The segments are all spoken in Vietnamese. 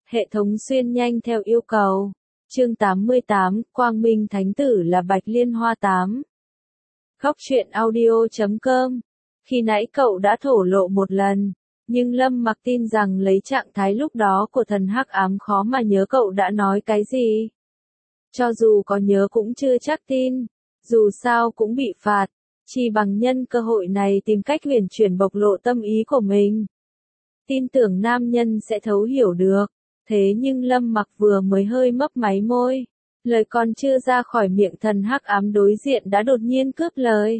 Hệ thống xuyên nhanh theo yêu cầu. Chương 88, Quang Minh Thánh Tử là Bạch Liên Hoa 8. Góc truyện audio.com. Khi nãy cậu đã thổ lộ một lần, nhưng Lâm Mặc tin rằng lấy trạng thái lúc đó của thần hắc ám khó mà nhớ cậu đã nói cái gì. Cho dù có nhớ cũng chưa chắc tin, dù sao cũng bị phạt, chỉ bằng nhân cơ hội này tìm cách huyền chuyển bộc lộ tâm ý của mình. Tin tưởng nam nhân sẽ thấu hiểu được, thế nhưng Lâm Mặc vừa mới hơi mấp máy môi, lời còn chưa ra khỏi miệng thần hắc ám đối diện đã đột nhiên cướp lời.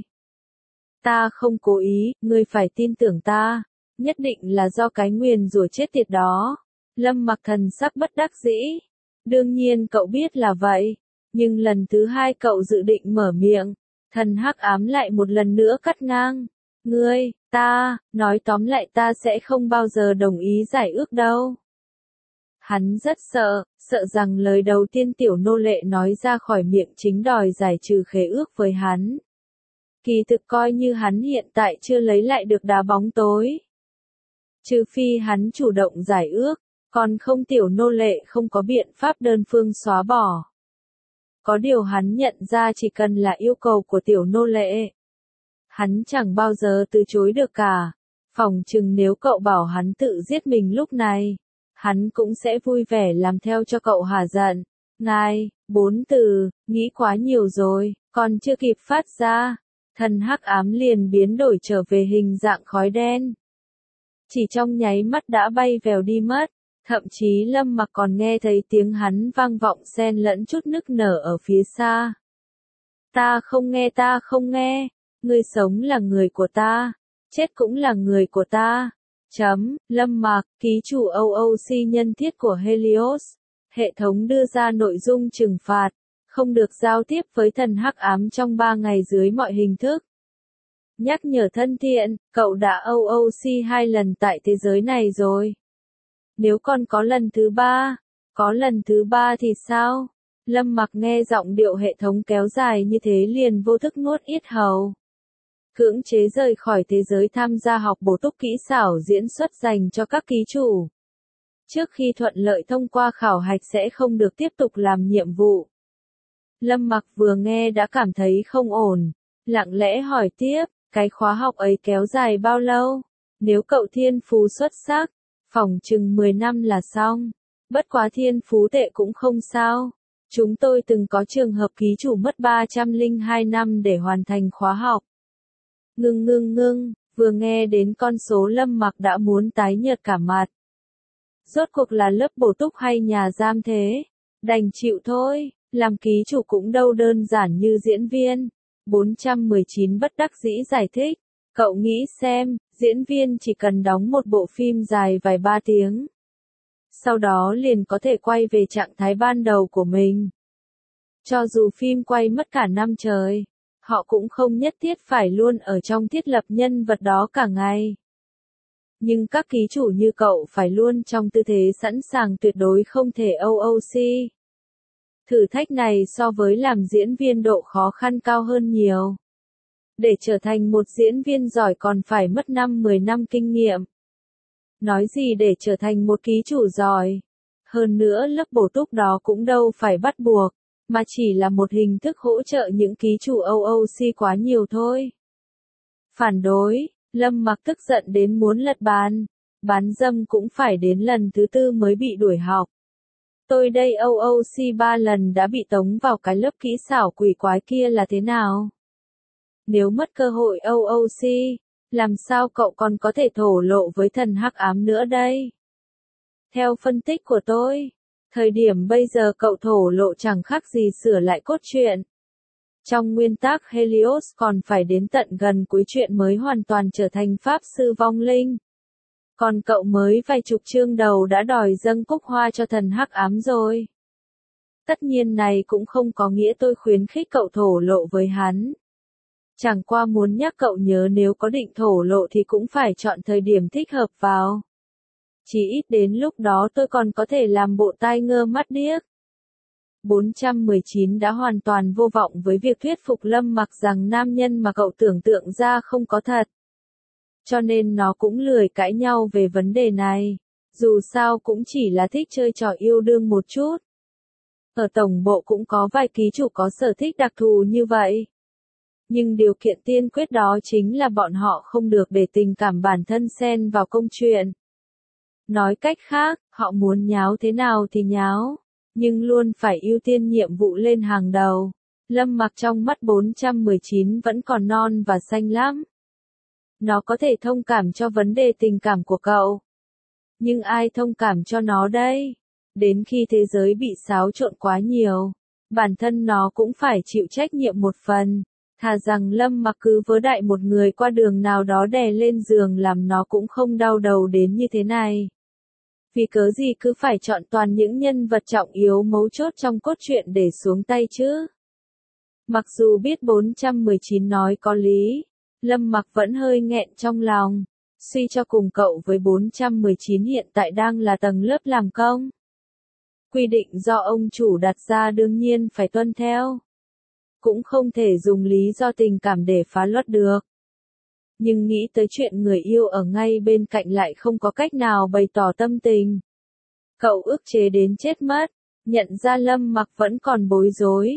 Ta không cố ý, ngươi phải tin tưởng ta, nhất định là do cái nguyền rủa chết tiệt đó. Lâm Mặc thần sắc bất đắc dĩ. Đương nhiên cậu biết là vậy, nhưng lần thứ hai cậu dự định mở miệng, thần hắc ám lại một lần nữa cắt ngang. Ngươi, ta, nói tóm lại ta sẽ không bao giờ đồng ý giải ước đâu. Hắn rất sợ rằng lời đầu tiên tiểu nô lệ nói ra khỏi miệng chính đòi giải trừ khế ước với hắn. Kỳ thực coi như hắn hiện tại chưa lấy lại được đá bóng tối. Trừ phi hắn chủ động giải ước, còn không tiểu nô lệ không có biện pháp đơn phương xóa bỏ. Có điều hắn nhận ra chỉ cần là yêu cầu của tiểu nô lệ, hắn chẳng bao giờ từ chối được cả. Phỏng chừng nếu cậu bảo hắn tự giết mình lúc này, hắn cũng sẽ vui vẻ làm theo cho cậu hả giận. Ngài, 4 từ, nghĩ quá nhiều rồi, còn chưa kịp phát ra, thần hắc ám liền biến đổi trở về hình dạng khói đen. Chỉ trong nháy mắt đã bay vèo đi mất, thậm chí Lâm Mặc còn nghe thấy tiếng hắn vang vọng xen lẫn chút nức nở ở phía xa. Ta không nghe, ngươi sống là người của ta, chết cũng là người của ta. Lâm Mặc, ký chủ OOC nhân thiết của Helios. Hệ thống đưa ra nội dung trừng phạt, không được giao tiếp với thần hắc ám trong 3 ngày dưới mọi hình thức. Nhắc nhở thân thiện, cậu đã OOC 2 lần tại thế giới này rồi. Nếu còn có lần thứ ba thì sao? Lâm Mặc nghe giọng điệu hệ thống kéo dài như thế liền vô thức nuốt yết hầu. Cưỡng chế rời khỏi thế giới tham gia học bổ túc kỹ xảo diễn xuất dành cho các ký chủ. Trước khi thuận lợi thông qua khảo hạch sẽ không được tiếp tục làm nhiệm vụ. Lâm Mặc vừa nghe đã cảm thấy không ổn, lặng lẽ hỏi tiếp, cái khóa học ấy kéo dài bao lâu? Nếu cậu thiên phú xuất sắc, phỏng chừng 10 năm là xong. Bất quá thiên phú tệ cũng không sao. Chúng tôi từng có trường hợp ký chủ mất 302 năm để hoàn thành khóa học. Ngưng, vừa nghe đến con số Lâm Mặc đã muốn tái nhợt cả mặt. Rốt cuộc là lớp bổ túc hay nhà giam thế? Đành chịu thôi, làm ký chủ cũng đâu đơn giản như diễn viên. 419 bất đắc dĩ giải thích. Cậu nghĩ xem, diễn viên chỉ cần đóng một bộ phim dài vài 3 tiếng. Sau đó liền có thể quay về trạng thái ban đầu của mình. Cho dù phim quay mất cả năm trời, họ cũng không nhất thiết phải luôn ở trong thiết lập nhân vật đó cả ngày. Nhưng các ký chủ như cậu phải luôn trong tư thế sẵn sàng tuyệt đối không thể OOC. Thử thách này so với làm diễn viên độ khó khăn cao hơn nhiều. Để trở thành một diễn viên giỏi còn phải mất 5-10 năm kinh nghiệm. Nói gì để trở thành một ký chủ giỏi. Hơn nữa lớp bổ túc đó cũng đâu phải bắt buộc, mà chỉ là một hình thức hỗ trợ những ký chủ OOC quá nhiều thôi. Phản đối, Lâm Mặc tức giận đến muốn lật bàn. Bán dâm cũng phải đến lần thứ 4 mới bị đuổi học. Tôi đây OOC 3 lần đã bị tống vào cái lớp kỹ xảo quỷ quái kia là thế nào? Nếu mất cơ hội OOC, làm sao cậu còn có thể thổ lộ với thần hắc ám nữa đây? Theo phân tích của tôi, thời điểm bây giờ cậu thổ lộ chẳng khác gì sửa lại cốt truyện. Trong nguyên tắc Helios còn phải đến tận gần cuối truyện mới hoàn toàn trở thành pháp sư vong linh. Còn cậu mới vài chục chương đầu đã đòi dâng cúc hoa cho thần hắc ám rồi. Tất nhiên này cũng không có nghĩa tôi khuyến khích cậu thổ lộ với hắn. Chẳng qua muốn nhắc cậu nhớ nếu có định thổ lộ thì cũng phải chọn thời điểm thích hợp vào. Chỉ ít đến lúc đó tôi còn có thể làm bộ tai ngơ mắt điếc. 419 đã hoàn toàn vô vọng với việc thuyết phục Lâm Mặc rằng nam nhân mà cậu tưởng tượng ra không có thật. Cho nên nó cũng lười cãi nhau về vấn đề này. Dù sao cũng chỉ là thích chơi trò yêu đương một chút. Ở tổng bộ cũng có vài ký chủ có sở thích đặc thù như vậy. Nhưng điều kiện tiên quyết đó chính là bọn họ không được để tình cảm bản thân xen vào công chuyện. Nói cách khác, họ muốn nháo thế nào thì nháo, nhưng luôn phải ưu tiên nhiệm vụ lên hàng đầu. Lâm Mặc trong mắt 419 vẫn còn non và xanh lắm. Nó có thể thông cảm cho vấn đề tình cảm của cậu. Nhưng ai thông cảm cho nó đây? Đến khi thế giới bị xáo trộn quá nhiều, bản thân nó cũng phải chịu trách nhiệm một phần. Thà rằng Lâm Mặc cứ vớ đại một người qua đường nào đó đè lên giường làm nó cũng không đau đầu đến như thế này. Vì cớ gì cứ phải chọn toàn những nhân vật trọng yếu mấu chốt trong cốt truyện để xuống tay chứ? Mặc dù biết 419 nói có lý, Lâm Mặc vẫn hơi nghẹn trong lòng. Suy cho cùng cậu với 419 hiện tại đang là tầng lớp làm công. Quy định do ông chủ đặt ra đương nhiên phải tuân theo. Cũng không thể dùng lý do tình cảm để phá luật được. Nhưng nghĩ tới chuyện người yêu ở ngay bên cạnh lại không có cách nào bày tỏ tâm tình. Cậu ức chế đến chết mất, nhận ra Lâm Mặc vẫn còn bối rối.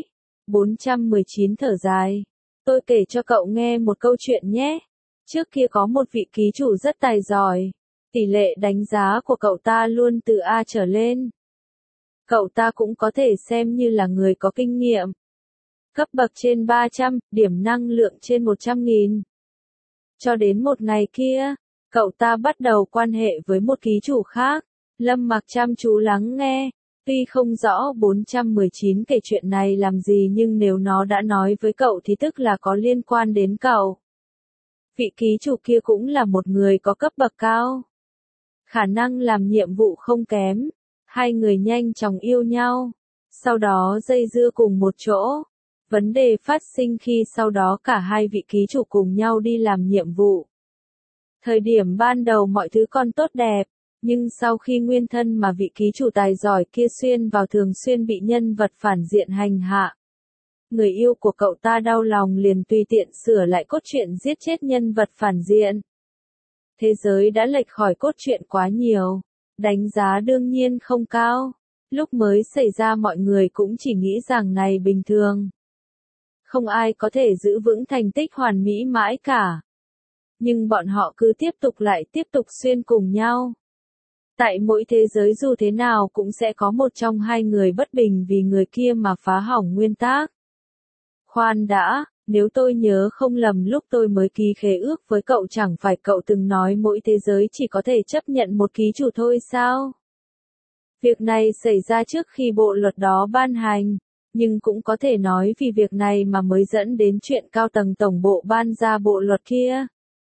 419 thở dài. Tôi kể cho cậu nghe một câu chuyện nhé. Trước kia có một vị ký chủ rất tài giỏi. Tỷ lệ đánh giá của cậu ta luôn từ A trở lên. Cậu ta cũng có thể xem như là người có kinh nghiệm. Cấp bậc trên 300, điểm năng lượng trên 100.000. Cho đến một ngày kia, cậu ta bắt đầu quan hệ với một ký chủ khác. Lâm Mặc chăm chú lắng nghe. Tuy không rõ 419 kể chuyện này làm gì nhưng nếu nó đã nói với cậu thì tức là có liên quan đến cậu. Vị ký chủ kia cũng là một người có cấp bậc cao. Khả năng làm nhiệm vụ không kém. Hai người nhanh chóng yêu nhau. Sau đó dây dưa cùng một chỗ. Vấn đề phát sinh khi sau đó cả hai vị ký chủ cùng nhau đi làm nhiệm vụ. Thời điểm ban đầu mọi thứ còn tốt đẹp. Nhưng sau khi nguyên thân mà vị ký chủ tài giỏi kia xuyên vào thường xuyên bị nhân vật phản diện hành hạ. Người yêu của cậu ta đau lòng liền tùy tiện sửa lại cốt truyện giết chết nhân vật phản diện. Thế giới đã lệch khỏi cốt truyện quá nhiều. Đánh giá đương nhiên không cao. Lúc mới xảy ra mọi người cũng chỉ nghĩ rằng này bình thường. Không ai có thể giữ vững thành tích hoàn mỹ mãi cả. Nhưng bọn họ cứ tiếp tục xuyên cùng nhau. Tại mỗi thế giới dù thế nào cũng sẽ có một trong hai người bất bình vì người kia mà phá hỏng nguyên tắc. Khoan đã, nếu tôi nhớ không lầm lúc tôi mới ký khế ước với cậu chẳng phải cậu từng nói mỗi thế giới chỉ có thể chấp nhận một ký chủ thôi sao? Việc này xảy ra trước khi bộ luật đó ban hành, nhưng cũng có thể nói vì việc này mà mới dẫn đến chuyện cao tầng tổng bộ ban ra bộ luật kia.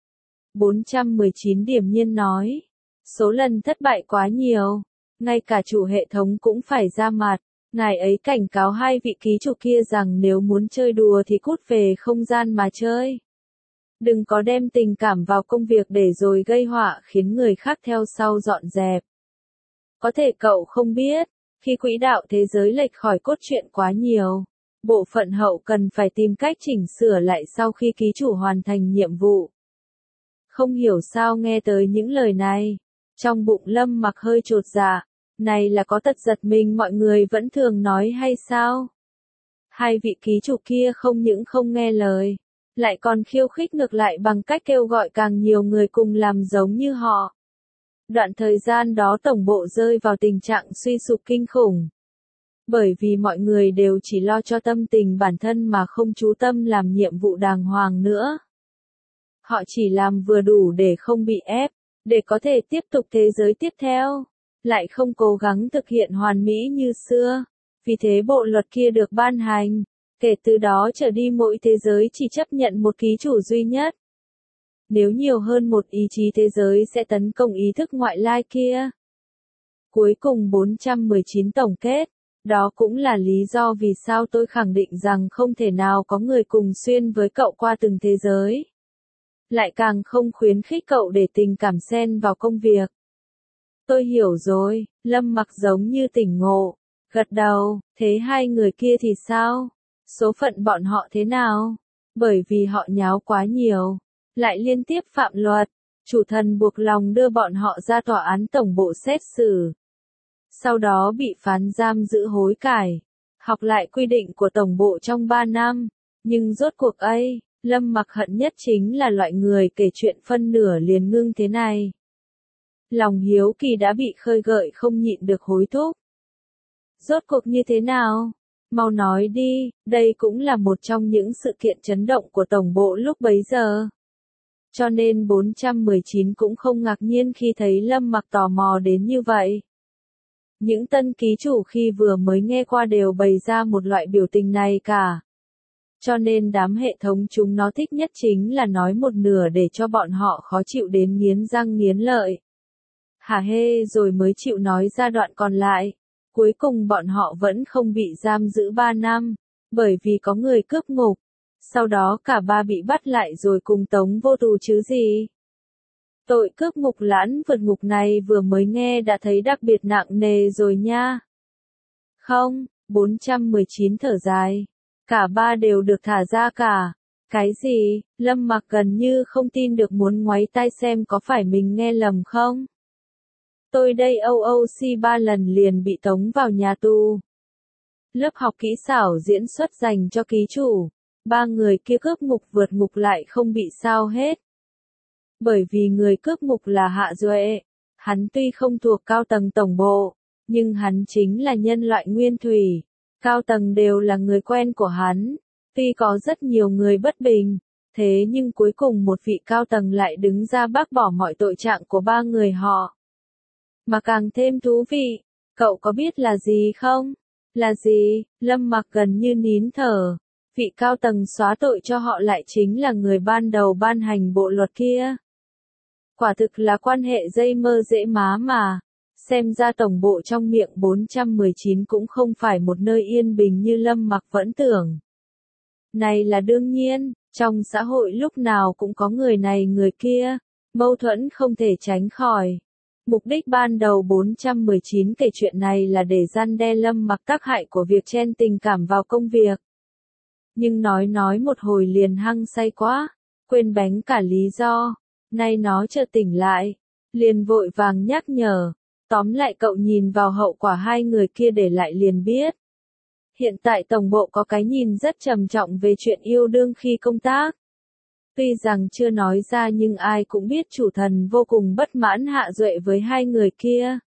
419 điềm nhiên nói. Số lần thất bại quá nhiều, ngay cả chủ hệ thống cũng phải ra mặt. Ngài ấy cảnh cáo hai vị ký chủ kia rằng nếu muốn chơi đùa thì cút về không gian mà chơi. Đừng có đem tình cảm vào công việc để rồi gây họa khiến người khác theo sau dọn dẹp. Có thể cậu không biết, khi quỹ đạo thế giới lệch khỏi cốt truyện quá nhiều, bộ phận hậu cần phải tìm cách chỉnh sửa lại sau khi ký chủ hoàn thành nhiệm vụ. Không hiểu sao nghe tới những lời này. Trong bụng Lâm Mặc hơi chột dạ, này là có tật giật mình mọi người vẫn thường nói hay sao? Hai vị ký chủ kia không những không nghe lời, lại còn khiêu khích ngược lại bằng cách kêu gọi càng nhiều người cùng làm giống như họ. Đoạn thời gian đó tổng bộ rơi vào tình trạng suy sụp kinh khủng. Bởi vì mọi người đều chỉ lo cho tâm tình bản thân mà không chú tâm làm nhiệm vụ đàng hoàng nữa. Họ chỉ làm vừa đủ để không bị ép. Để có thể tiếp tục thế giới tiếp theo, lại không cố gắng thực hiện hoàn mỹ như xưa. Vì thế bộ luật kia được ban hành, kể từ đó trở đi mỗi thế giới chỉ chấp nhận một ký chủ duy nhất. Nếu nhiều hơn một ý chí thế giới sẽ tấn công ý thức ngoại lai kia. Cuối cùng 419 tổng kết, đó cũng là lý do vì sao tôi khẳng định rằng không thể nào có người cùng xuyên với cậu qua từng thế giới. Lại càng không khuyến khích cậu để tình cảm xen vào công việc. Tôi hiểu rồi, Lâm Mặc giống như tỉnh ngộ, gật đầu, thế hai người kia thì sao? Số phận bọn họ thế nào? Bởi vì họ nháo quá nhiều, lại liên tiếp phạm luật, Chủ thần buộc lòng đưa bọn họ ra tòa án tổng bộ xét xử. Sau đó bị phán giam giữ hối cải. Học lại quy định của tổng bộ trong 3 năm. Nhưng rốt cuộc ấy, Lâm Mặc hận nhất chính là loại người kể chuyện phân nửa liền ngưng thế này. Lòng hiếu kỳ đã bị khơi gợi không nhịn được hối thúc. Rốt cuộc như thế nào? Mau nói đi, đây cũng là một trong những sự kiện chấn động của tổng bộ lúc bấy giờ. Cho nên 419 cũng không ngạc nhiên khi thấy Lâm Mặc tò mò đến như vậy. Những tân ký chủ khi vừa mới nghe qua đều bày ra một loại biểu tình này cả. Cho nên đám hệ thống chúng nó thích nhất chính là nói một nửa để cho bọn họ khó chịu đến nghiến răng nghiến lợi. Hả hê rồi mới chịu nói ra đoạn còn lại. Cuối cùng bọn họ vẫn không bị giam giữ 3 năm, bởi vì có người cướp ngục. Sau đó cả ba bị bắt lại rồi cùng tống vô tù chứ gì. Tội cướp ngục lãn vượt ngục này vừa mới nghe đã thấy đặc biệt nặng nề rồi nha. Không, 419 thở dài. Cả ba đều được thả ra cả. Cái gì? Lâm Mặc gần như không tin được muốn ngoáy tai xem có phải mình nghe lầm không? Tôi đây OOC 3 lần liền bị tống vào nhà tù. Lớp học kỹ xảo diễn xuất dành cho ký chủ. 3 người kia cướp ngục vượt ngục lại không bị sao hết. Bởi vì người cướp ngục là Hạ Duệ. Hắn tuy không thuộc cao tầng tổng bộ, nhưng hắn chính là nhân loại nguyên thủy. Cao tầng đều là người quen của hắn. Tuy có rất nhiều người bất bình, thế nhưng cuối cùng một vị cao tầng lại đứng ra bác bỏ mọi tội trạng của 3 người họ. Mà càng thêm thú vị, cậu có biết là gì không? Là gì? Lâm Mặc gần như nín thở. Vị cao tầng xóa tội cho họ lại chính là người ban đầu ban hành bộ luật kia. Quả thực là quan hệ dây mơ dễ má mà. Xem ra tổng bộ trong miệng 419 cũng không phải một nơi yên bình như Lâm Mặc vẫn tưởng. Này là đương nhiên, trong xã hội lúc nào cũng có người này người kia, mâu thuẫn không thể tránh khỏi. Mục đích ban đầu 419 kể chuyện này là để răn đe Lâm Mặc tác hại của việc chen tình cảm vào công việc. Nhưng nói một hồi liền hăng say quá, quên bén cả lý do. Nay nó chợt tỉnh lại, liền vội vàng nhắc nhở. Tóm lại cậu nhìn vào hậu quả 2 người kia để lại liền biết. Hiện tại tổng bộ có cái nhìn rất trầm trọng về chuyện yêu đương khi công tác. Tuy rằng chưa nói ra nhưng ai cũng biết chủ thần vô cùng bất mãn Hạ Duệ với 2 người kia.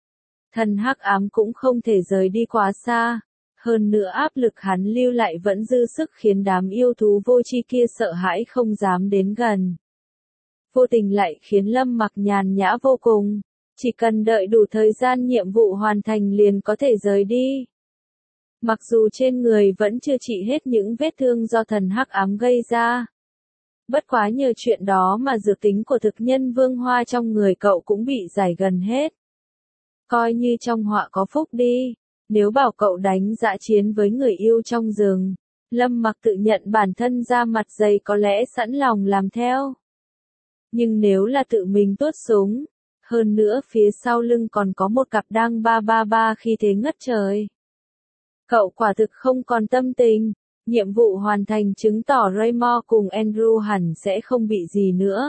Thần hắc ám cũng không thể rời đi quá xa. Hơn nữa áp lực hắn lưu lại vẫn dư sức khiến đám yêu thú vô tri kia sợ hãi không dám đến gần. Vô tình lại khiến Lâm Mặc nhàn nhã vô cùng. Chỉ cần đợi đủ thời gian nhiệm vụ hoàn thành liền có thể rời đi. Mặc dù trên người vẫn chưa trị hết những vết thương do thần hắc ám gây ra. Bất quá nhờ chuyện đó mà dược tính của thực nhân vương hoa trong người cậu cũng bị giải gần hết. Coi như trong họa có phúc đi. Nếu bảo cậu đánh dã chiến với người yêu trong rừng, Lâm Mặc tự nhận bản thân ra mặt dày có lẽ sẵn lòng làm theo. Nhưng nếu là tự mình tuốt súng, hơn nữa phía sau lưng còn có một cặp đang 333 khi thế ngất trời. Cậu quả thực không còn tâm tình. Nhiệm vụ hoàn thành chứng tỏ Raymore cùng Andrew hẳn sẽ không bị gì nữa.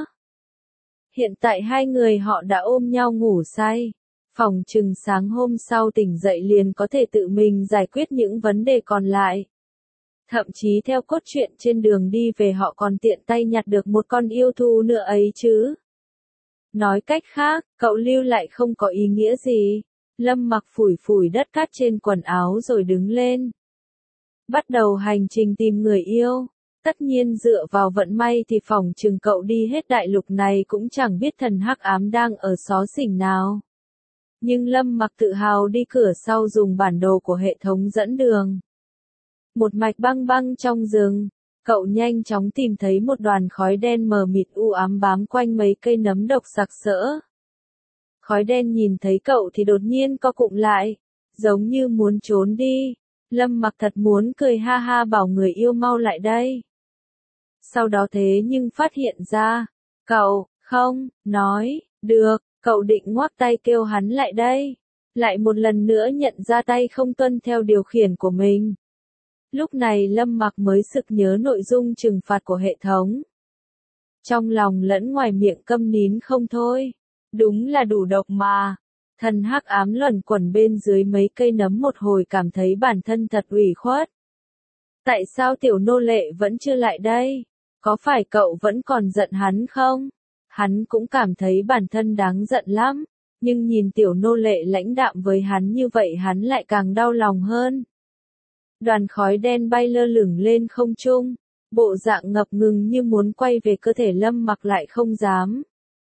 Hiện tại 2 người họ đã ôm nhau ngủ say. Phòng chừng sáng hôm sau tỉnh dậy liền có thể tự mình giải quyết những vấn đề còn lại. Thậm chí theo cốt truyện trên đường đi về họ còn tiện tay nhặt được một con yêu thú nữa ấy chứ. Nói cách khác, cậu lưu lại không có ý nghĩa gì. Lâm Mặc phủi phủi đất cát trên quần áo rồi đứng lên. Bắt đầu hành trình tìm người yêu. Tất nhiên dựa vào vận may thì phỏng chừng cậu đi hết đại lục này cũng chẳng biết thần hắc ám đang ở xó xỉnh nào. Nhưng Lâm Mặc tự hào đi cửa sau dùng bản đồ của hệ thống dẫn đường. Một mạch băng băng trong rừng, cậu nhanh chóng tìm thấy một đoàn khói đen mờ mịt u ám bám quanh mấy cây nấm độc sặc sỡ. Khói đen nhìn thấy cậu thì đột nhiên co cụm lại, giống như muốn trốn đi. Lâm Mặc thật muốn cười ha ha bảo người yêu mau lại đây. Sau đó thế nhưng phát hiện ra, cậu, không, nói, được, cậu định ngoắc tay kêu hắn lại đây. Lại một lần nữa nhận ra tay không tuân theo điều khiển của mình. Lúc này Lâm Mặc mới sực nhớ nội dung trừng phạt của hệ thống. trong lòng lẫn ngoài miệng câm nín không thôi. Đúng là đủ độc mà. Thần hắc ám luẩn quẩn bên dưới mấy cây nấm một hồi cảm thấy bản thân thật ủy khuất. Tại sao tiểu nô lệ vẫn chưa lại đây? Có phải cậu vẫn còn giận hắn không? Hắn cũng cảm thấy bản thân đáng giận lắm, nhưng nhìn tiểu nô lệ lãnh đạm với hắn như vậy hắn lại càng đau lòng hơn. Đoàn khói đen bay lơ lửng lên không trung, bộ dạng ngập ngừng như muốn quay về cơ thể Lâm Mặc lại không dám.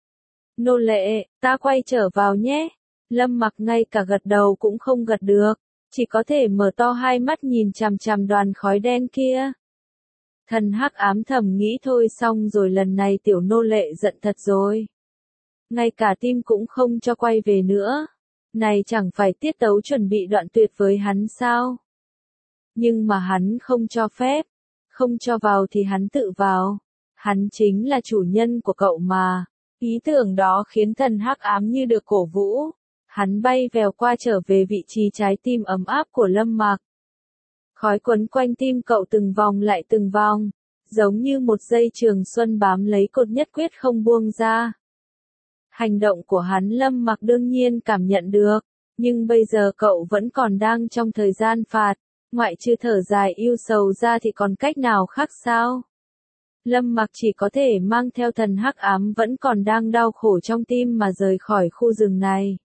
Nô lệ, ta quay trở vào nhé. Lâm Mặc ngay cả gật đầu cũng không gật được, chỉ có thể mở to hai mắt nhìn chằm chằm đoàn khói đen kia. Thần hắc ám thầm nghĩ thôi xong rồi lần này tiểu nô lệ giận thật rồi. Ngay cả tim cũng không cho quay về nữa. Này chẳng phải tiết tấu chuẩn bị đoạn tuyệt với hắn sao? Nhưng mà hắn không cho phép. Không cho vào thì hắn tự vào. Hắn chính là chủ nhân của cậu mà. Ý tưởng đó khiến thần hắc ám như được cổ vũ. Hắn bay vèo qua trở về vị trí trái tim ấm áp của Lâm Mặc. Khói quấn quanh tim cậu từng vòng lại từng vòng, giống như một dây trường xuân bám lấy cột nhất quyết không buông ra. Hành động của hắn Lâm Mặc đương nhiên cảm nhận được, nhưng bây giờ cậu vẫn còn đang trong thời gian phạt, ngoại trừ thở dài yêu sầu ra thì còn cách nào khác sao? Lâm Mặc chỉ có thể mang theo thần hắc ám vẫn còn đang đau khổ trong tim mà rời khỏi khu rừng này.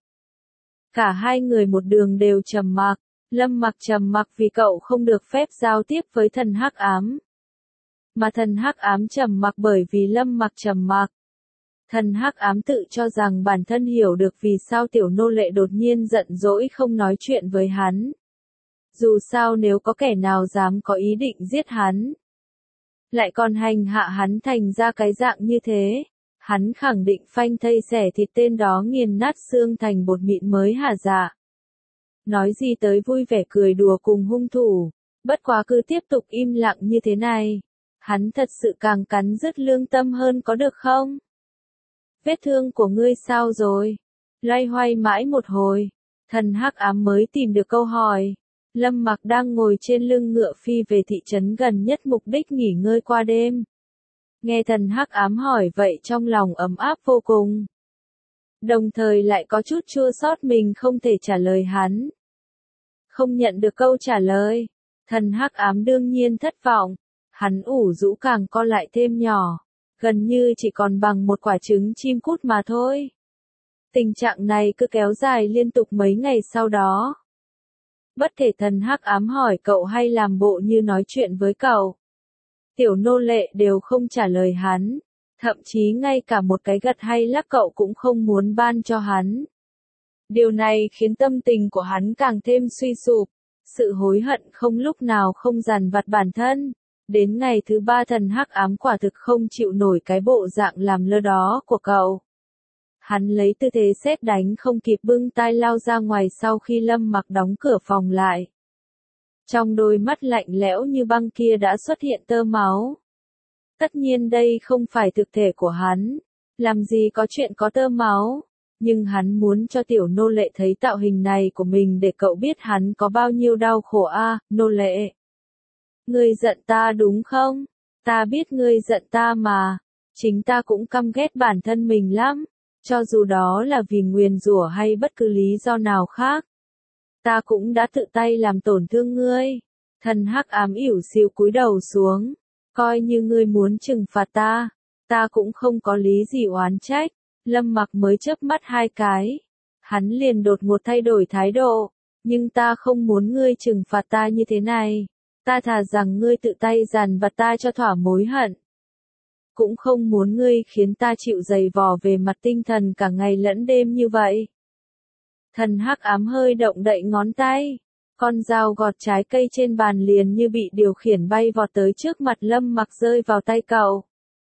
Cả hai người một đường đều trầm mặc. Lâm Mặc trầm mặc vì cậu không được phép giao tiếp với thần hắc ám. Mà thần hắc ám trầm mặc bởi vì Lâm Mặc trầm mặc. Thần hắc ám tự cho rằng bản thân hiểu được vì sao tiểu nô lệ đột nhiên giận dỗi không nói chuyện với hắn. Dù sao nếu có kẻ nào dám có ý định giết hắn, lại còn hành hạ hắn thành ra cái dạng như thế, hắn khẳng định phanh thây xẻ thịt tên đó nghiền nát xương thành bột mịn mới hả dạ. Nói gì tới vui vẻ cười đùa cùng hung thủ, bất quá cứ tiếp tục im lặng như thế này, hắn thật sự càng cắn rứt lương tâm hơn có được không? Vết thương của ngươi sao rồi? Loay hoay mãi một hồi, thần hắc ám mới tìm được câu hỏi. Lâm Mặc đang ngồi trên lưng ngựa phi về thị trấn gần nhất mục đích nghỉ ngơi qua đêm. Nghe thần hắc ám hỏi vậy trong lòng ấm áp vô cùng. Đồng thời lại có chút chua xót mình không thể trả lời hắn. Không nhận được câu trả lời, thần hắc ám đương nhiên thất vọng, hắn ủ rũ càng co lại thêm nhỏ, gần như chỉ còn bằng một quả trứng chim cút mà thôi. Tình trạng này cứ kéo dài liên tục mấy ngày sau đó. Bất kể thần hắc ám hỏi cậu hay làm bộ như nói chuyện với cậu, tiểu nô lệ đều không trả lời hắn, thậm chí ngay cả một cái gật hay lắc cậu cũng không muốn ban cho hắn. Điều này khiến tâm tình của hắn càng thêm suy sụp, sự hối hận không lúc nào không dằn vặt bản thân. Đến ngày thứ ba thần hắc ám quả thực không chịu nổi cái bộ dạng làm lơ đó của cậu. Hắn lấy tư thế sét đánh không kịp bưng tai lao ra ngoài sau khi Lâm Mặc đóng cửa phòng lại. Trong đôi mắt lạnh lẽo như băng kia đã xuất hiện tơ máu. Tất nhiên đây không phải thực thể của hắn, làm gì có chuyện có tơ máu, nhưng hắn muốn cho tiểu nô lệ thấy tạo hình này của mình để cậu biết hắn có bao nhiêu đau khổ a, nô lệ. Ngươi giận ta đúng không? Ta biết ngươi giận ta mà, chính ta cũng căm ghét bản thân mình lắm, cho dù đó là vì nguyền rủa hay bất cứ lý do nào khác. Ta cũng đã tự tay làm tổn thương ngươi. Thần hắc ám ỉu xìu cúi đầu xuống, coi như ngươi muốn trừng phạt ta cũng không có lý gì oán trách. Lâm Mặc mới chớp mắt hai cái, hắn liền đột ngột thay đổi thái độ, nhưng ta không muốn ngươi trừng phạt ta như thế này, ta thà rằng ngươi tự tay dằn vặt ta cho thỏa mối hận. Cũng không muốn ngươi khiến ta chịu dày vò về mặt tinh thần cả ngày lẫn đêm như vậy. Thần hắc ám hơi động đậy ngón tay, con dao gọt trái cây trên bàn liền như bị điều khiển bay vọt tới trước mặt Lâm Mặc rơi vào tay cậu.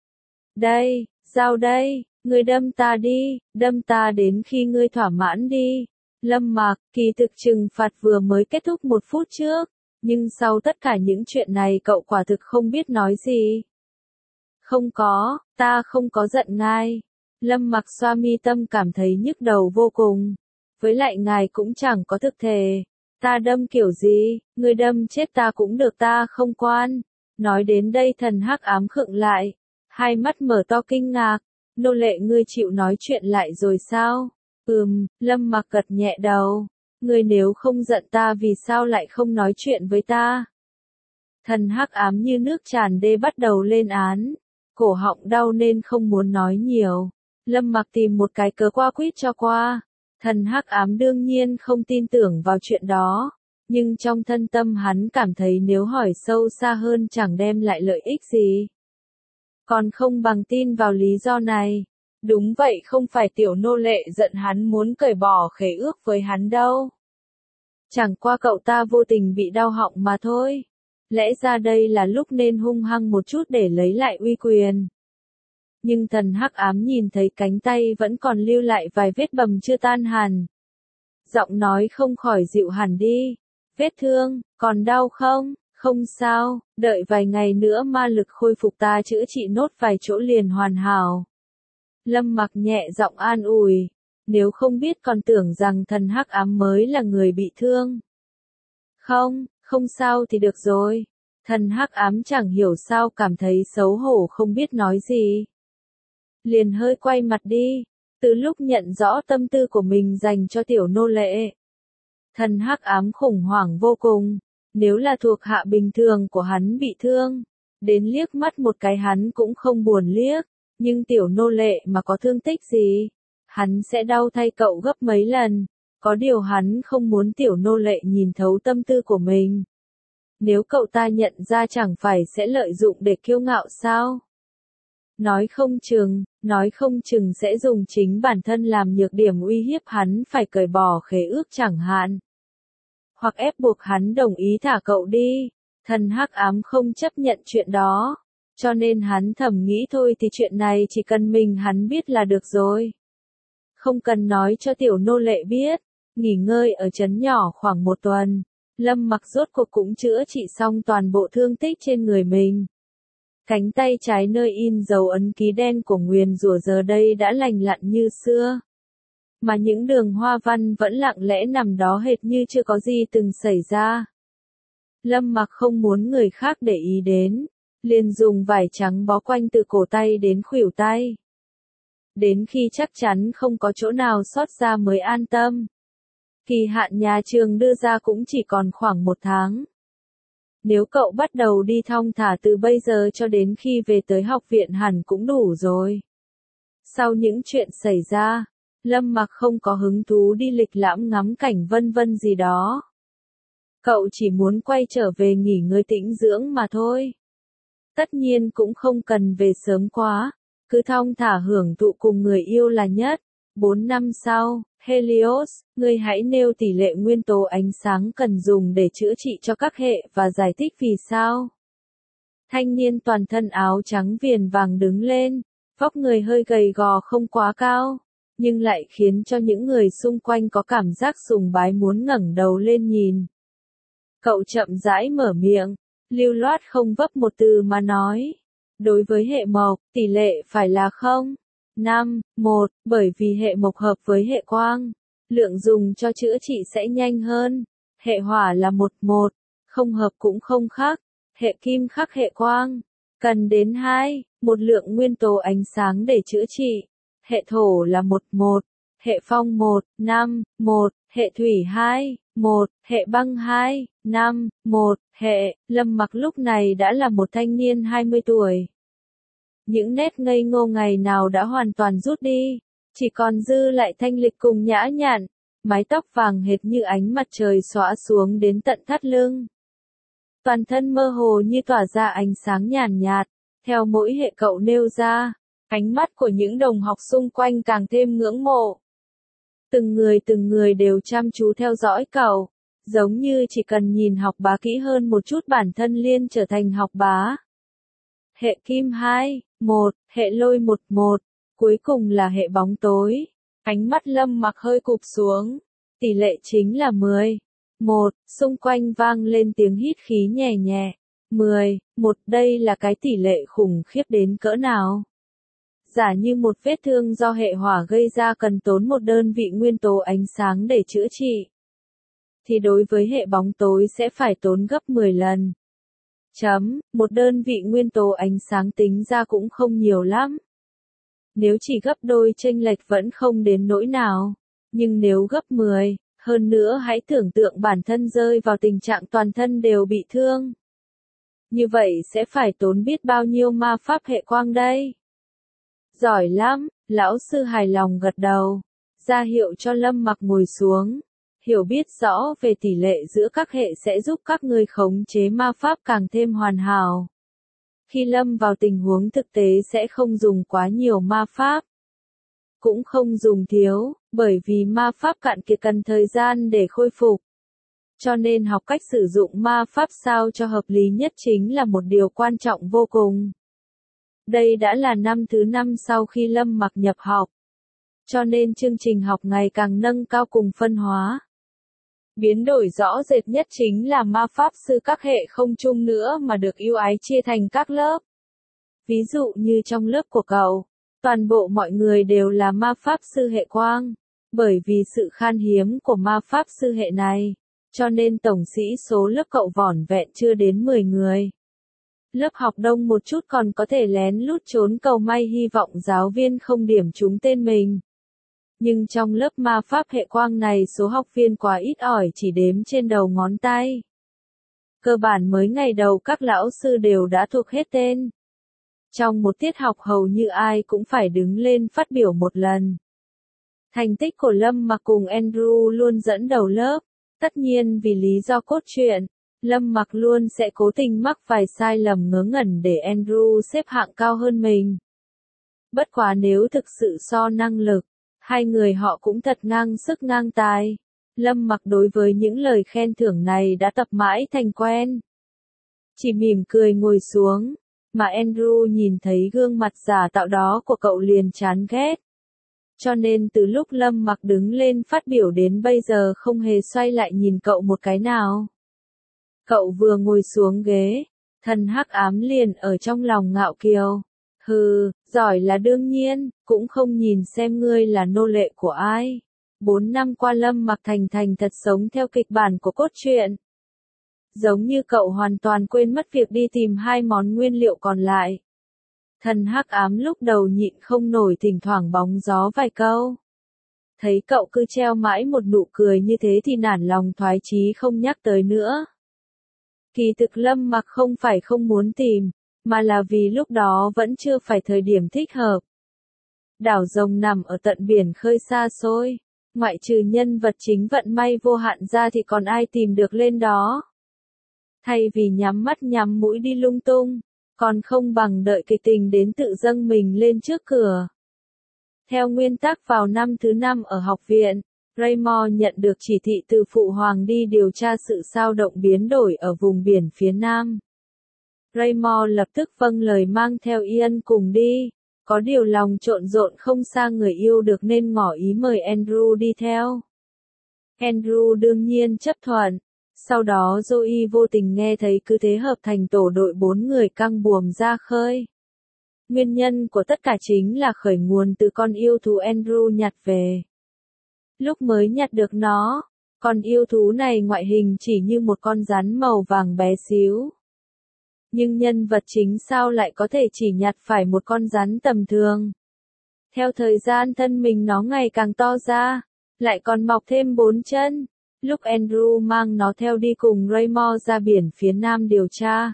Đây, dao đây, ngươi đâm ta đi, đâm ta đến khi ngươi thỏa mãn đi. Lâm Mặc, kỳ thực trừng phạt vừa mới kết thúc 1 phút trước, nhưng sau tất cả những chuyện này cậu quả thực không biết nói gì. Không có, ta không có giận ngài. Lâm Mặc xoa mi tâm cảm thấy nhức đầu vô cùng. Với lại ngài cũng chẳng có thực thể. Ta đâm kiểu gì, ngươi đâm chết ta cũng được ta không quan. Nói đến đây thần hắc ám khựng lại. Hai mắt mở to kinh ngạc, nô lệ ngươi chịu nói chuyện lại rồi sao? Lâm Mặc gật nhẹ đầu, ngươi nếu không giận ta vì sao lại không nói chuyện với ta? Thần hắc ám như nước tràn đê bắt đầu lên án, cổ họng đau nên không muốn nói nhiều. Lâm Mặc tìm một cái cớ qua quýt cho qua. Thần hắc ám đương nhiên không tin tưởng vào chuyện đó, nhưng trong thân tâm hắn cảm thấy nếu hỏi sâu xa hơn chẳng đem lại lợi ích gì. Còn không bằng tin vào lý do này. Đúng vậy, không phải tiểu nô lệ giận hắn muốn cởi bỏ khế ước với hắn đâu. Chẳng qua cậu ta vô tình bị đau họng mà thôi. Lẽ ra đây là lúc nên hung hăng một chút để lấy lại uy quyền. Nhưng thần hắc ám nhìn thấy cánh tay vẫn còn lưu lại vài vết bầm chưa tan hẳn. Giọng nói không khỏi dịu hẳn đi. Vết thương, còn đau không? Không sao, đợi vài ngày nữa ma lực khôi phục ta chữa trị nốt vài chỗ liền hoàn hảo. Lâm Mặc nhẹ giọng an ủi, nếu không biết còn tưởng rằng thần hắc ám mới là người bị thương. Không sao thì được rồi. Thần hắc ám chẳng hiểu sao cảm thấy xấu hổ không biết nói gì. Liền hơi quay mặt đi, từ lúc nhận rõ tâm tư của mình dành cho tiểu nô lệ. Thần hắc ám khủng hoảng vô cùng, nếu là thuộc hạ bình thường của hắn bị thương, đến liếc mắt một cái hắn cũng không buồn liếc, nhưng tiểu nô lệ mà có thương tích gì, hắn sẽ đau thay cậu gấp mấy lần, có điều hắn không muốn tiểu nô lệ nhìn thấu tâm tư của mình. Nếu cậu ta nhận ra chẳng phải sẽ lợi dụng để kiêu ngạo sao? Nói không chừng sẽ dùng chính bản thân làm nhược điểm uy hiếp hắn phải cởi bỏ khế ước chẳng hạn. Hoặc ép buộc hắn đồng ý thả cậu đi. Thần hắc ám không chấp nhận chuyện đó. Cho nên hắn thầm nghĩ thôi thì chuyện này chỉ cần mình hắn biết là được rồi. Không cần nói cho tiểu nô lệ biết. Nghỉ ngơi ở trấn nhỏ khoảng 1 tuần. Lâm Mặc rốt cuộc cũng chữa trị xong toàn bộ thương tích trên người mình. Cánh tay trái nơi in dấu ấn ký đen của nguyền rủa giờ đây đã lành lặn như xưa. Mà những đường hoa văn vẫn lặng lẽ nằm đó hệt như chưa có gì từng xảy ra. Lâm Mặc không muốn người khác để ý đến, liền dùng vải trắng bó quanh từ cổ tay đến khuỷu tay. Đến khi chắc chắn không có chỗ nào sót ra mới an tâm. Kỳ hạn nhà trường đưa ra cũng chỉ còn khoảng 1 tháng. Nếu cậu bắt đầu đi thong thả từ bây giờ cho đến khi về tới học viện hẳn cũng đủ rồi. Sau những chuyện xảy ra, Lâm Mặc không có hứng thú đi lịch lãm ngắm cảnh vân vân gì đó. Cậu chỉ muốn quay trở về nghỉ ngơi tĩnh dưỡng mà thôi. Tất nhiên cũng không cần về sớm quá, cứ thong thả hưởng thụ cùng người yêu là nhất. 4 năm sau, Helios, ngươi hãy nêu tỷ lệ nguyên tố ánh sáng cần dùng để chữa trị cho các hệ và giải thích vì sao. Thanh niên toàn thân áo trắng viền vàng đứng lên, vóc người hơi gầy gò không quá cao, nhưng lại khiến cho những người xung quanh có cảm giác sùng bái muốn ngẩng đầu lên nhìn. Cậu chậm rãi mở miệng, lưu loát không vấp một từ mà nói. Đối với hệ mộc, tỷ lệ phải là 0,5:1, bởi vì hệ mộc hợp với hệ quang. Lượng dùng cho chữa trị sẽ nhanh hơn. Hệ hỏa là 1:1, không hợp cũng không khác. Hệ kim khắc hệ quang, cần đến 2:1 lượng nguyên tố ánh sáng để chữa trị. Hệ thổ là 1:1, hệ phong 1:5:1, hệ thủy 2:1, hệ băng 2:5:1, Lâm Mặc lúc này đã là một thanh niên 20 tuổi. Những nét ngây ngô ngày nào đã hoàn toàn rút đi, chỉ còn dư lại thanh lịch cùng nhã nhặn, mái tóc vàng hệt như ánh mặt trời xõa xuống đến tận thắt lưng. Toàn thân mơ hồ như tỏa ra ánh sáng nhàn nhạt, theo mỗi hệ cậu nêu ra, ánh mắt của những đồng học xung quanh càng thêm ngưỡng mộ. Từng người đều chăm chú theo dõi cậu, giống như chỉ cần nhìn học bá kỹ hơn một chút bản thân liền trở thành học bá. Hệ kim 2:1, hệ lôi 1:1, cuối cùng là hệ bóng tối. Ánh mắt Lâm Mặc hơi cụp xuống. Tỷ lệ chính là 10:1, xung quanh vang lên tiếng hít khí nhẹ nhẹ. 10:1, đây là cái tỷ lệ khủng khiếp đến cỡ nào? Giả như một vết thương do hệ hỏa gây ra cần tốn một đơn vị nguyên tố ánh sáng để chữa trị, thì đối với hệ bóng tối sẽ phải tốn gấp 10 lần. Một đơn vị nguyên tố ánh sáng tính ra cũng không nhiều lắm. Nếu chỉ gấp đôi chênh lệch vẫn không đến nỗi nào, nhưng nếu gấp 10, hơn nữa hãy tưởng tượng bản thân rơi vào tình trạng toàn thân đều bị thương. Như vậy sẽ phải tốn biết bao nhiêu ma pháp hệ quang đây. Giỏi lắm, lão sư hài lòng gật đầu, ra hiệu cho Lâm Mặc ngồi xuống. Hiểu biết rõ về tỷ lệ giữa các hệ sẽ giúp các ngươi khống chế ma pháp càng thêm hoàn hảo. Khi lâm vào tình huống thực tế sẽ không dùng quá nhiều ma pháp. Cũng không dùng thiếu, bởi vì ma pháp cạn kiệt cần thời gian để khôi phục. Cho nên học cách sử dụng ma pháp sao cho hợp lý nhất chính là một điều quan trọng vô cùng. Đây đã là năm thứ 5 sau khi Lâm Mặc nhập học. Cho nên chương trình học ngày càng nâng cao cùng phân hóa. Biến đổi rõ rệt nhất chính là ma pháp sư các hệ không chung nữa mà được ưu ái chia thành các lớp. Ví dụ như trong lớp của cậu, toàn bộ mọi người đều là ma pháp sư hệ quang. Bởi vì sự khan hiếm của ma pháp sư hệ này, cho nên tổng sĩ số lớp cậu vỏn vẹn chưa đến 10 người. Lớp học đông một chút còn có thể lén lút trốn cầu may hy vọng giáo viên không điểm trúng tên mình. Nhưng trong lớp ma pháp hệ quang này số học viên quá ít ỏi chỉ đếm trên đầu ngón tay. Cơ bản mới ngày đầu các lão sư đều đã thuộc hết tên. Trong một tiết học hầu như ai cũng phải đứng lên phát biểu một lần. Thành tích của Lâm Mặc cùng Andrew luôn dẫn đầu lớp. Tất nhiên vì lý do cốt truyện, Lâm Mặc luôn sẽ cố tình mắc vài sai lầm ngớ ngẩn để Andrew xếp hạng cao hơn mình. Bất quá nếu thực sự so năng lực, hai người họ cũng thật ngang sức ngang tài. Lâm Mặc đối với những lời khen thưởng này đã tập mãi thành quen. Chỉ mỉm cười ngồi xuống, mà Andrew nhìn thấy gương mặt giả tạo đó của cậu liền chán ghét. Cho nên từ lúc Lâm Mặc đứng lên phát biểu đến bây giờ không hề xoay lại nhìn cậu một cái nào. Cậu vừa ngồi xuống ghế, thần hắc ám liền ở trong lòng ngạo kiều. Hừ, giỏi là đương nhiên, cũng không nhìn xem ngươi là nô lệ của ai. 4 năm qua Lâm Mặc thành thành thật sống theo kịch bản của cốt truyện. Giống như cậu hoàn toàn quên mất việc đi tìm 2 món nguyên liệu còn lại. Thần hắc ám lúc đầu nhịn không nổi thỉnh thoảng bóng gió vài câu. Thấy cậu cứ treo mãi một nụ cười như thế thì nản lòng thoái chí không nhắc tới nữa. Kỳ thực Lâm Mặc không phải không muốn tìm, mà là vì lúc đó vẫn chưa phải thời điểm thích hợp. Đảo rồng nằm ở tận biển khơi xa xôi, ngoại trừ nhân vật chính vận may vô hạn ra thì còn ai tìm được lên đó. Thay vì nhắm mắt nhắm mũi đi lung tung, còn không bằng đợi kịch tình đến tự dâng mình lên trước cửa. Theo nguyên tắc vào năm thứ 5 ở học viện, Raymond nhận được chỉ thị từ Phụ Hoàng đi điều tra sự xao động biến đổi ở vùng biển phía Nam. Raymond lập tức vâng lời mang theo Ian cùng đi, có điều lòng trộn rộn không xa người yêu được nên ngỏ ý mời Andrew đi theo. Andrew đương nhiên chấp thuận. Sau đó Zoe vô tình nghe thấy cứ thế hợp thành tổ đội 4 người căng buồm ra khơi. Nguyên nhân của tất cả chính là khởi nguồn từ con yêu thú Andrew nhặt về. Lúc mới nhặt được nó, con yêu thú này ngoại hình chỉ như một con rắn màu vàng bé xíu. Nhưng nhân vật chính sao lại có thể chỉ nhặt phải một con rắn tầm thường. Theo thời gian thân mình nó ngày càng to ra, lại còn mọc thêm 4 chân. Lúc Andrew mang nó theo đi cùng Raymond ra biển phía Nam điều tra.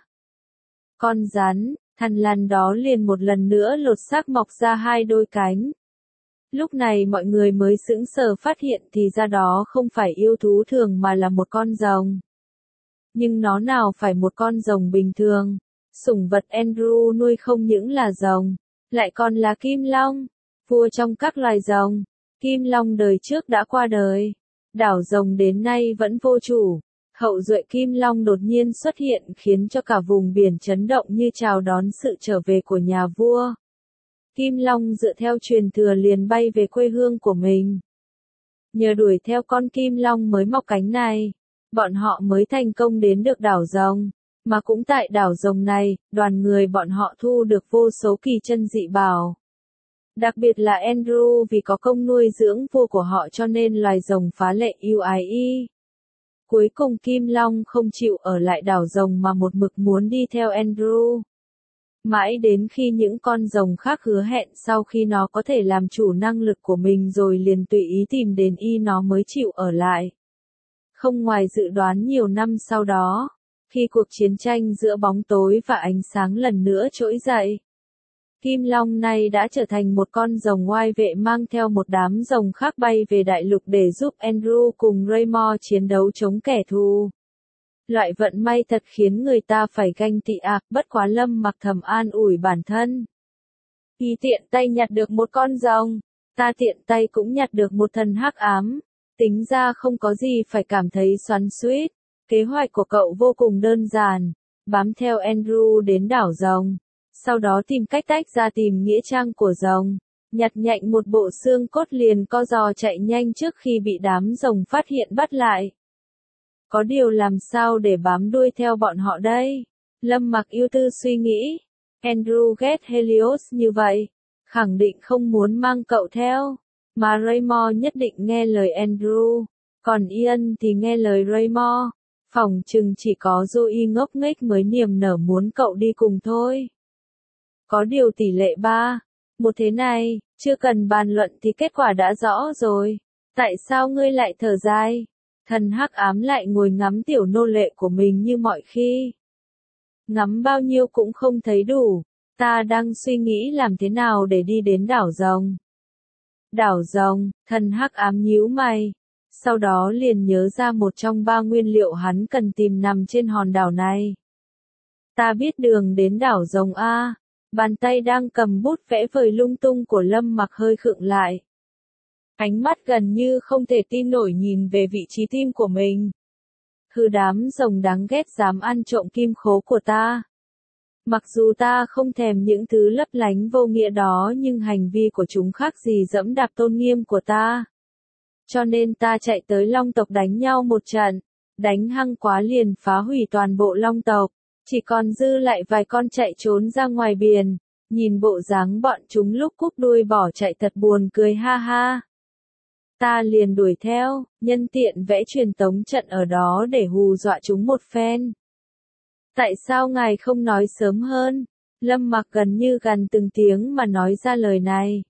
Con rắn, thằn lằn đó liền một lần nữa lột xác mọc ra 2 đôi cánh. Lúc này mọi người mới sững sờ phát hiện thì ra đó không phải yêu thú thường mà là một con rồng. Nhưng nó nào phải một con rồng bình thường. Sủng vật Andrew nuôi không những là rồng, lại còn là Kim Long, vua trong các loài rồng. Kim Long đời trước đã qua đời. Đảo rồng đến nay vẫn vô chủ. Hậu duệ Kim Long đột nhiên xuất hiện khiến cho cả vùng biển chấn động như chào đón sự trở về của nhà vua. Kim Long dựa theo truyền thừa liền bay về quê hương của mình. Nhờ đuổi theo con Kim Long mới mọc cánh này, bọn họ mới thành công đến được đảo rồng. Mà cũng tại đảo rồng này, đoàn người bọn họ thu được vô số kỳ chân dị bảo. Đặc biệt là Andrew vì có công nuôi dưỡng vua của họ cho nên loài rồng phá lệ yêu ái y. Cuối cùng Kim Long không chịu ở lại đảo rồng mà một mực muốn đi theo Andrew. Mãi đến khi những con rồng khác hứa hẹn sau khi nó có thể làm chủ năng lực của mình rồi liền tùy ý tìm đến nó mới chịu ở lại. Không ngoài dự đoán nhiều năm sau đó, khi cuộc chiến tranh giữa bóng tối và ánh sáng lần nữa trỗi dậy, Kim Long này đã trở thành một con rồng oai vệ mang theo một đám rồng khác bay về đại lục để giúp Andrew cùng Raymore chiến đấu chống kẻ thù. Loại vận may thật khiến người ta phải ganh tị bất quá Lâm Mặc thầm an ủi bản thân. Y tiện tay nhặt được một con rồng, ta tiện tay cũng nhặt được một thần hắc ám, tính ra không có gì phải cảm thấy xoắn xuýt. Kế hoạch của cậu vô cùng đơn giản, bám theo Andrew đến đảo rồng, sau đó tìm cách tách ra tìm nghĩa trang của rồng, nhặt nhạnh một bộ xương cốt liền co giò chạy nhanh trước khi bị đám rồng phát hiện bắt lại. Có điều làm sao để bám đuôi theo bọn họ đây? Lâm Mặc ưu tư suy nghĩ. Andrew ghét Helios như vậy, khẳng định không muốn mang cậu theo, mà Raymore nhất định nghe lời Andrew, còn Ian thì nghe lời Raymore. Phỏng chừng chỉ có Zoe ngốc nghếch mới niềm nở muốn cậu đi cùng thôi. Có điều tỷ lệ 3-1 thế này, chưa cần bàn luận thì kết quả đã rõ rồi. Tại sao ngươi lại thở dài? Thần hắc ám lại ngồi ngắm tiểu nô lệ của mình như mọi khi. Ngắm bao nhiêu cũng không thấy đủ, ta đang suy nghĩ làm thế nào để đi đến đảo rồng. Đảo rồng, thần hắc ám nhíu mày. Sau đó liền nhớ ra một trong 3 nguyên liệu hắn cần tìm nằm trên hòn đảo này. Ta biết đường đến đảo rồng a. Bàn tay đang cầm bút vẽ vời lung tung của Lâm Mặc hơi khựng lại. Ánh mắt gần như không thể tin nổi nhìn về vị trí tim của mình. Hừ, đám rồng đáng ghét dám ăn trộm kim khố của ta. Mặc dù ta không thèm những thứ lấp lánh vô nghĩa đó nhưng hành vi của chúng khác gì dẫm đạp tôn nghiêm của ta. Cho nên ta chạy tới Long tộc đánh nhau một trận, đánh hăng quá liền phá hủy toàn bộ Long tộc, chỉ còn dư lại vài con chạy trốn ra ngoài biển, nhìn bộ dáng bọn chúng lúc cúp đuôi bỏ chạy thật buồn cười ha ha. Ta liền đuổi theo, nhân tiện vẽ truyền tống trận ở đó để hù dọa chúng một phen. Tại sao ngài không nói sớm hơn? Lâm Mặc gần như gần từng tiếng mà nói ra lời này.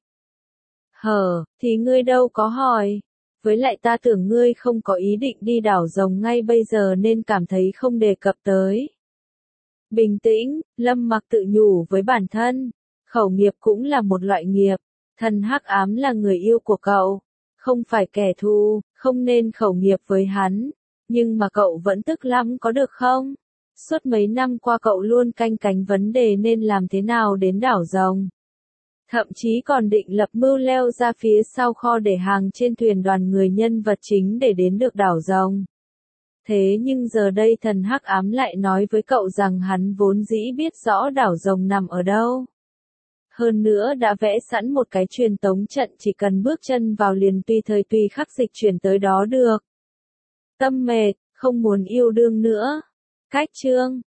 Thì ngươi đâu có hỏi. Với lại ta tưởng ngươi không có ý định đi đảo rồng ngay bây giờ nên cảm thấy không đề cập tới. Bình tĩnh, Lâm Mặc tự nhủ với bản thân. Khẩu nghiệp cũng là một loại nghiệp. Thần hắc ám là người yêu của cậu, không phải kẻ thù, không nên khẩu nghiệp với hắn. Nhưng mà cậu vẫn tức lắm có được không? Suốt mấy năm qua cậu luôn canh cánh vấn đề nên làm thế nào đến đảo rồng. Thậm chí còn định lập mưu leo ra phía sau kho để hàng trên thuyền đoàn người nhân vật chính để đến được đảo rồng. Thế nhưng giờ đây thần hắc ám lại nói với cậu rằng hắn vốn dĩ biết rõ đảo rồng nằm ở đâu. Hơn nữa đã vẽ sẵn một cái truyền tống trận chỉ cần bước chân vào liền tùy thời tùy khắc dịch chuyển tới đó được. Tâm mệt, không muốn yêu đương nữa. Cách chương